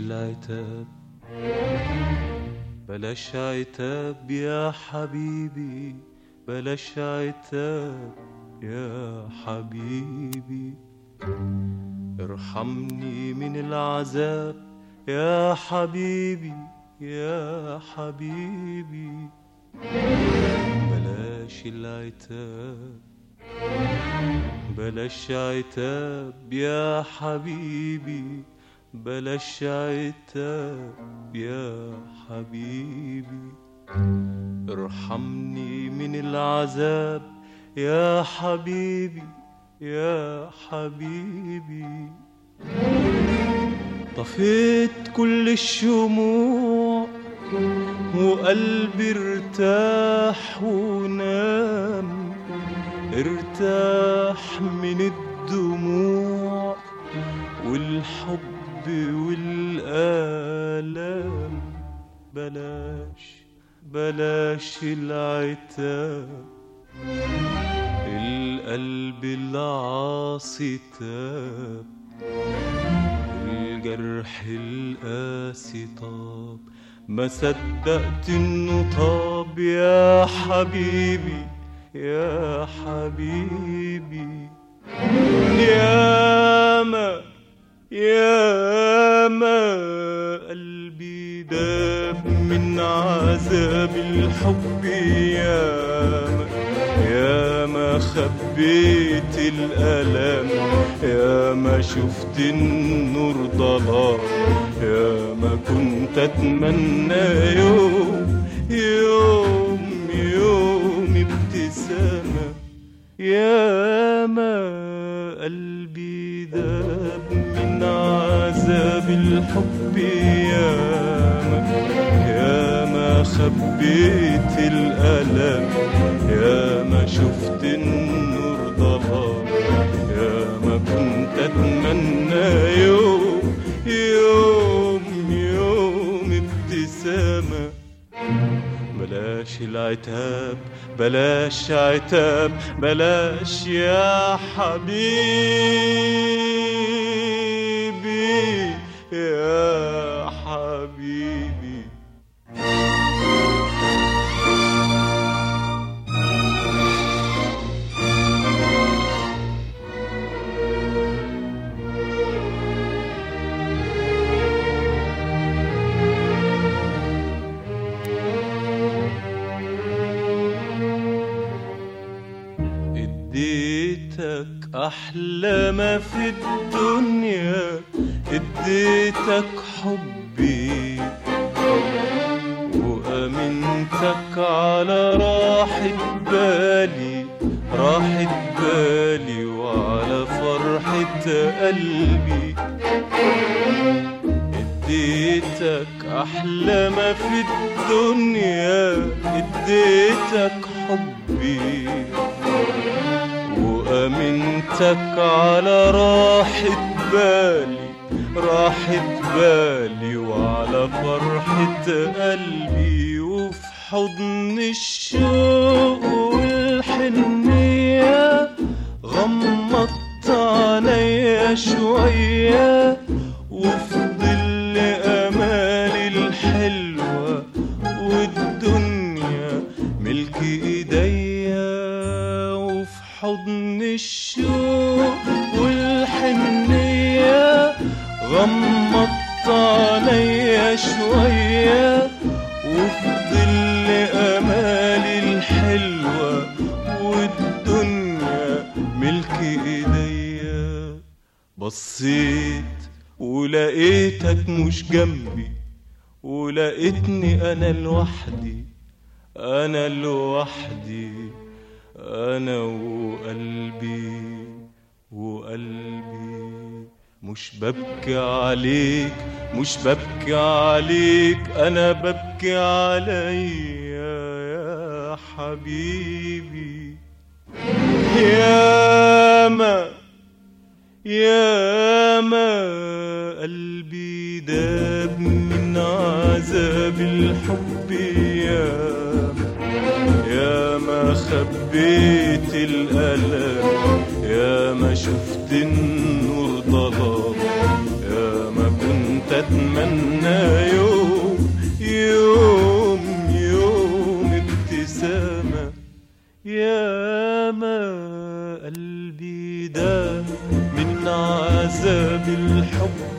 العتاب بلاش عتاب يا حبيبي، بلاش عتاب يا حبيبي. ارحمني من العذاب يا حبيبي يا حبيبي. بلاش العتاب بلاش عتاب يا حبيبي، بلاش عتاب يا حبيبي. ارحمني من العذاب يا حبيبي يا حبيبي. طفيت كل الشموع وقلبي ارتاح ونام، ارتاح من الدموع والحب والآلام. بلاش العتاب، القلب العاصي تاب، الجرح القاسي طاب، ما صدقت انه طاب يا حبيبي يا حبيبي. ياما قلبي داب من عذاب الحب، ياما خبيت الألم، ياما شفت النور ضلام، ياما كنت أتمنى يوم ابتسامة. ياما قلبي داب من عذاب الحب، ياما خبيت الألم، ياما شفت النور ضلام، ياما كنت أتمنى يوم ابتسامة. بلاش العتاب بلاش عتاب بلاش يا حبيبي يا حبيبي. اديتك احلى ما في الدنيا، اديتك حبي وامنتك على راحة بالي، راحة بالي وعلى فرحة قلبي. اديتك احلى ما في الدنيا، اديتك حبي وأمنتك على راحة بالي، راحة بالي وعلى فرحة قلبي. وفي حضن الشوق والحنية غمضت عينيا شوية، وفي ظل أمالي الحلوة والدنيا ملك إيديا. وفي حضن الشوق والحنية غمضت عينيا شوية، وفي ظل أمالي الحلوة والدنيا ملك إيديا. بصيت ولقيتك مش جنبي، ولقيتني أنا لوحدي، أنا لوحدي، أنا وقلبي. مش ببكي عليك مش ببكي عليك، أنا ببكي عليا يا حبيبي. ياما قلبي داب من عذاب الحب، ياما خبيت الألم، ياما شفت النور ضلام، ياما كنت أتمنى يوم يوم يوم ابتسامة. يا ما قلبي داب من عذاب الحب،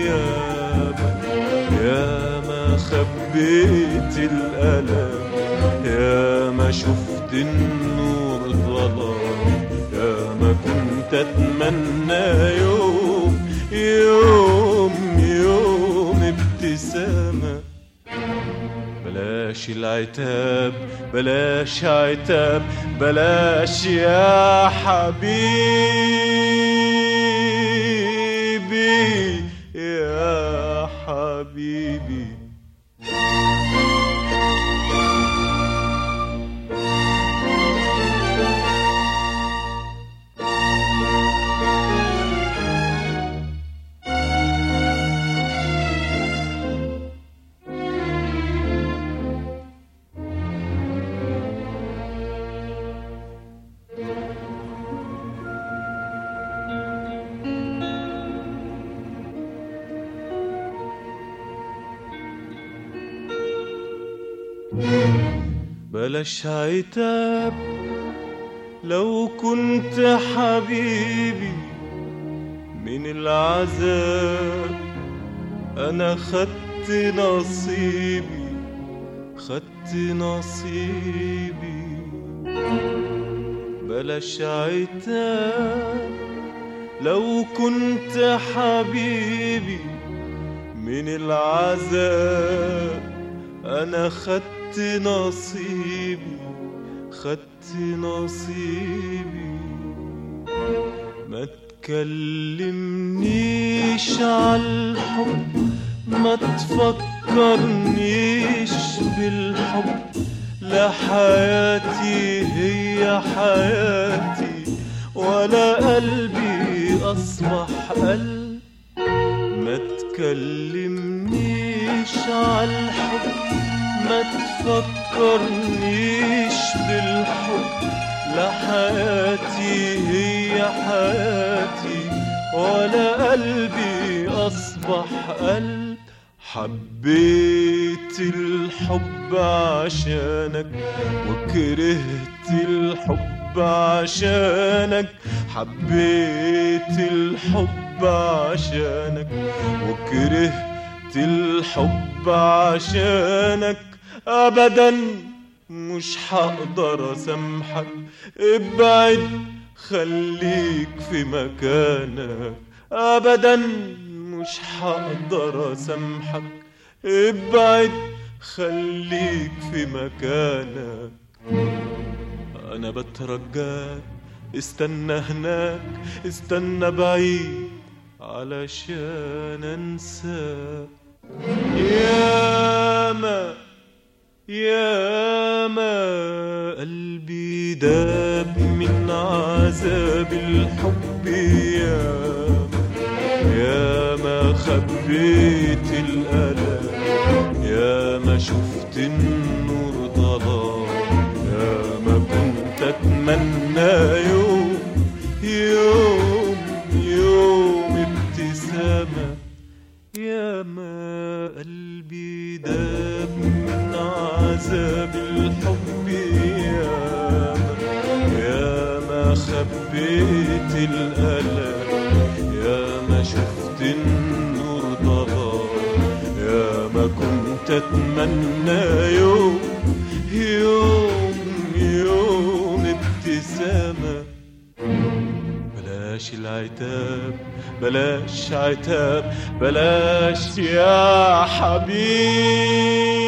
يا ما خبيت الألم، يا ما شفت النور ظلام، يا ما كنت أتمنى يوم يوم يوم ابتسامة. بلاش العتاب بلاش عتاب بلاش يا حبيبي يا حبيبي. بلاش عتاب لو كنت حبيبي، من العذاب أنا خدت نصيبي خدت نصيبي. بلاش عتاب لو كنت حبيبي، من العذاب أنا خدت نصيبي خدت نصيبي. ما تكلمنيش عالحب، ما تفكرنيش بالحب، لا حياتي هي حياتي ولا قلبي أصبح قلب. ما تكلمنيش عالحب، ما تفكرنيش بالحب، لا حياتي هي حياتي ولا قلبي أصبح قلب. حبيت الحب عشانك وكرهت الحب عشانك، حبيت الحب عشانك وكرهت الحب عشانك. أبدا مش هقدر أسامحك، ابعد خليك في مكانك. أبدا مش هقدر أسامحك، ابعد خليك في مكانك. أنا بترجاك استنى هناك، استنى بعيد علشان أنساك. ياما قلبي داب من عذاب الحب، ياما خبيت الألم، ياما شفت النور ضلام، ياما كنت أتمنى يوم يوم يوم ابتسامة. ياما قلبي داب من عذاب الحب، ياما خبيت الألم، ياما شفت النور ضلام، ياما كنت أتمنى يوم يوم يوم ابتسامة. بلاش العتاب بلاش عتاب بلاش يا حبيبي.